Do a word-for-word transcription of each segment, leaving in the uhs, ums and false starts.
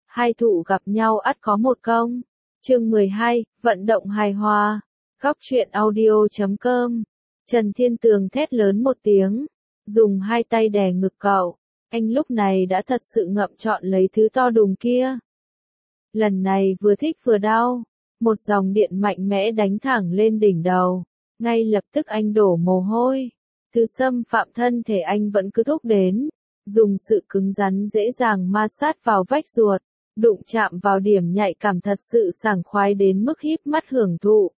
Hai thụ gặp nhau ắt có một công. Chương mười hai, vận động hài hòa. Góc truyện audio chấm com. Trần Thiên Tường thét lớn một tiếng, dùng hai tay đè ngực cậu. Anh lúc này đã thật sự ngậm trọn lấy thứ to đùng kia. Lần này vừa thích vừa đau, một dòng điện mạnh mẽ đánh thẳng lên đỉnh đầu. Ngay lập tức anh đổ mồ hôi. Thứ xâm phạm thân thể anh vẫn cứ thúc đến, dùng sự cứng rắn dễ dàng ma sát vào vách ruột, đụng chạm vào điểm nhạy cảm thật sự sảng khoái đến mức híp mắt hưởng thụ.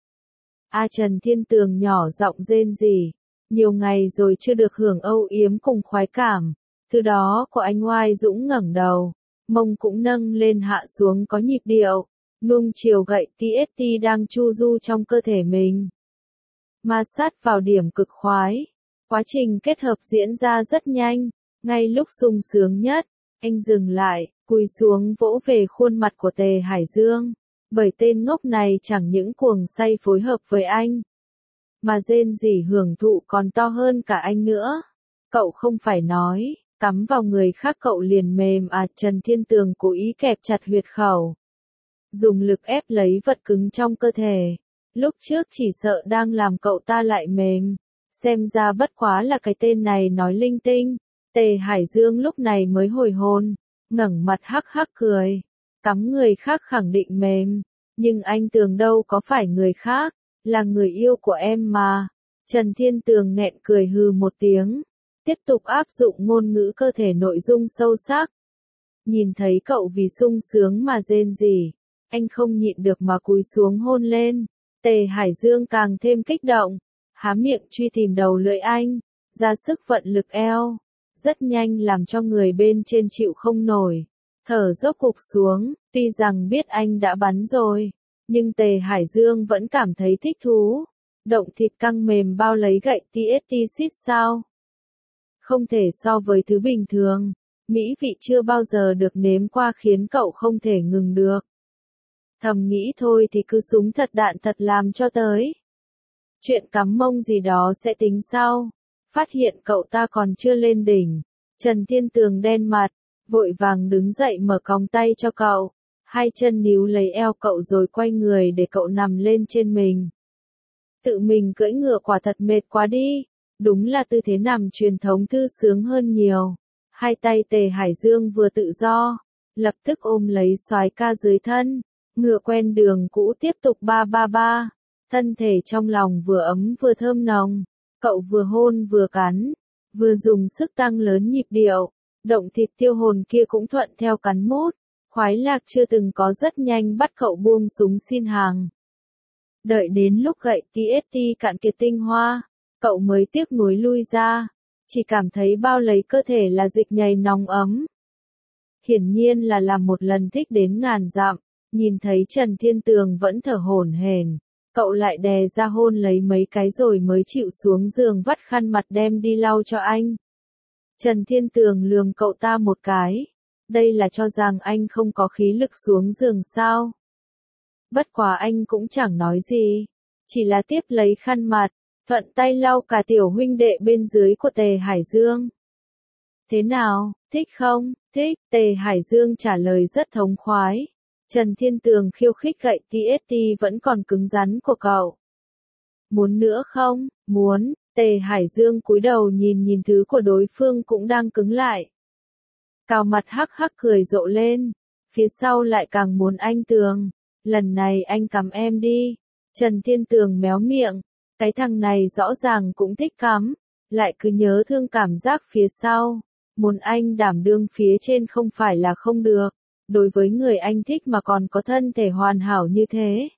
A Trần Thiên Tường nhỏ giọng rên rỉ, nhiều ngày rồi chưa được hưởng âu yếm cùng khoái cảm. Thứ đó của anh oai dũng ngẩng đầu, mông cũng nâng lên hạ xuống có nhịp điệu, nuông chiều gậy tê ét tê đang chu du trong cơ thể mình. Ma sát vào điểm cực khoái. Quá trình kết hợp diễn ra rất nhanh, ngay lúc sung sướng nhất, anh dừng lại, cúi xuống vỗ về khuôn mặt của Tề Hải Dương, bởi tên ngốc này chẳng những cuồng say phối hợp với anh, mà rên rỉ hưởng thụ còn to hơn cả anh nữa. Cậu không phải nói, cắm vào người khác cậu liền mềm à? Trần Thiên Tường cố ý kẹp chặt huyệt khẩu, dùng lực ép lấy vật cứng trong cơ thể. Lúc trước chỉ sợ đang làm cậu ta lại mềm. Xem ra bất quá là cái tên này nói linh tinh. Tề Hải Dương lúc này mới hồi hồn, ngẩng mặt hắc hắc cười. Cắm người khác khẳng định mềm, nhưng anh Tường đâu có phải người khác, là người yêu của em mà. Trần Thiên Tường nghẹn cười hừ một tiếng, tiếp tục áp dụng ngôn ngữ cơ thể nội dung sâu sắc. Nhìn thấy cậu vì sung sướng mà rên rỉ, anh không nhịn được mà cúi xuống hôn lên. Tề Hải Dương càng thêm kích động, há miệng truy tìm đầu lưỡi anh, ra sức vận lực eo, rất nhanh làm cho người bên trên chịu không nổi, thở dốc cục xuống. Tuy rằng biết anh đã bắn rồi, nhưng Tề Hải Dương vẫn cảm thấy thích thú. Động thịt căng mềm bao lấy gậy tê ét tê xít sao? Không thể so với thứ bình thường, mỹ vị chưa bao giờ được nếm qua khiến cậu không thể ngừng được. Thầm nghĩ thôi thì cứ súng thật đạn thật làm cho tới. Chuyện cắm mông gì đó sẽ tính sau. Phát hiện cậu ta còn chưa lên đỉnh, Trần Thiên Tường đen mặt, vội vàng đứng dậy mở còng tay cho cậu. Hai chân níu lấy eo cậu rồi quay người để cậu nằm lên trên mình. Tự mình cưỡi ngựa quả thật mệt quá đi. Đúng là tư thế nằm truyền thống thư sướng hơn nhiều. Hai tay Tề Hải Dương vừa tự do, lập tức ôm lấy soái ca dưới thân. Ngựa quen đường cũ tiếp tục ba ba ba. Thân thể trong lòng vừa ấm vừa thơm nồng. Cậu vừa hôn vừa cắn, vừa dùng sức tăng lớn nhịp điệu. Động thịt tiêu hồn kia cũng thuận theo cắn mút. Khoái lạc chưa từng có rất nhanh bắt cậu buông súng xin hàng. Đợi đến lúc gậy tê ét tê cạn kiệt tinh hoa, cậu mới tiếc nuối lui ra. Chỉ cảm thấy bao lấy cơ thể là dịch nhầy nóng ấm. Hiển nhiên là làm một lần thích đến ngàn dặm. Nhìn thấy Trần Thiên Tường vẫn thở hổn hển, cậu lại đè ra hôn lấy mấy cái rồi mới chịu xuống giường vắt khăn mặt đem đi lau cho anh. Trần Thiên Tường lườm cậu ta một cái, đây là cho rằng anh không có khí lực xuống giường sao? Bất quá anh cũng chẳng nói gì, chỉ là tiếp lấy khăn mặt, thuận tay lau cả tiểu huynh đệ bên dưới của Tề Hải Dương. Thế nào, thích không? Thích. Tề Hải Dương trả lời rất thống khoái. Trần Thiên Tường khiêu khích gậy tê ét tê vẫn còn cứng rắn của cậu. Muốn nữa không? Muốn. Tề Hải Dương cúi đầu nhìn nhìn thứ của đối phương cũng đang cứng lại. Cào mặt hắc hắc cười rộ lên. Phía sau lại càng muốn anh Tường. Lần này anh cắm em đi. Trần Thiên Tường méo miệng. Cái thằng này rõ ràng cũng thích cắm. Lại cứ nhớ thương cảm giác phía sau. Muốn anh đảm đương phía trên không phải là không được. Đối với người anh thích mà còn có thân thể hoàn hảo như thế,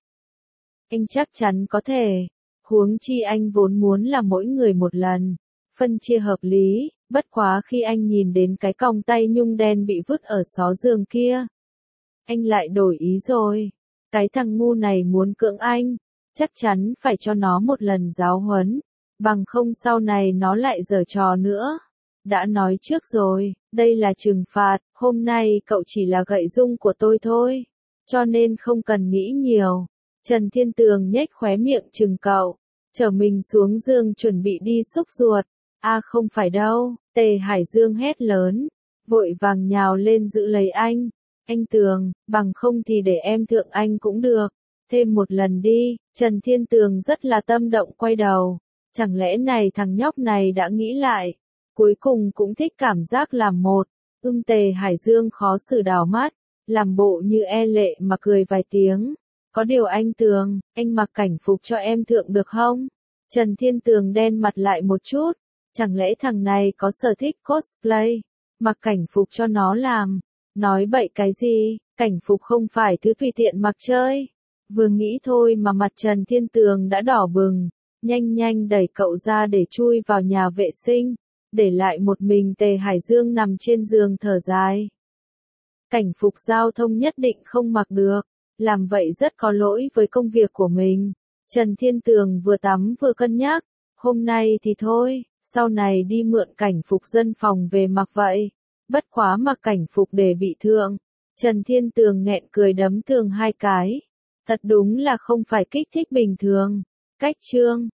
anh chắc chắn có thể. Huống chi anh vốn muốn là mỗi người một lần, phân chia hợp lý. Bất quá khi anh nhìn đến cái còng tay nhung đen bị vứt ở xó giường kia, anh lại đổi ý rồi. Cái thằng ngu này muốn cưỡng anh, chắc chắn phải cho nó một lần giáo huấn, bằng không sau này nó lại giở trò nữa. Đã nói trước rồi, đây là trừng phạt, hôm nay cậu chỉ là gậy dung của tôi thôi, cho nên không cần nghĩ nhiều. Trần Thiên Tường nhếch khóe miệng chừng cậu, chở mình xuống giường chuẩn bị đi xúc ruột. A à, không phải đâu, Tề Hải Dương hét lớn, vội vàng nhào lên giữ lấy anh. Anh Tường, bằng không thì để em thượng anh cũng được. Thêm một lần đi, Trần Thiên Tường rất là tâm động quay đầu. Chẳng lẽ này thằng nhóc này đã nghĩ lại. Cuối cùng cũng thích cảm giác làm một. Ưm Tề Hải Dương khó xử đảo mắt. Làm bộ như e lệ mà cười vài tiếng. Có điều anh Tường, anh mặc cảnh phục cho em thượng được không? Trần Thiên Tường đen mặt lại một chút. Chẳng lẽ thằng này có sở thích cosplay? Mặc cảnh phục cho nó làm. Nói bậy cái gì, cảnh phục không phải thứ tùy tiện mặc chơi. Vừa nghĩ thôi mà mặt Trần Thiên Tường đã đỏ bừng. Nhanh nhanh đẩy cậu ra để chui vào nhà vệ sinh. Để lại một mình Tề Hải Dương nằm trên giường thở dài. Cảnh phục giao thông nhất định không mặc được. Làm vậy rất có lỗi với công việc của mình. Trần Thiên Tường vừa tắm vừa cân nhắc. Hôm nay thì thôi, sau này đi mượn cảnh phục dân phòng về mặc vậy. Bất quá mặc cảnh phục để bị thương. Trần Thiên Tường nghẹn cười đấm tường hai cái. Thật đúng là không phải kích thích bình thường. Cách chương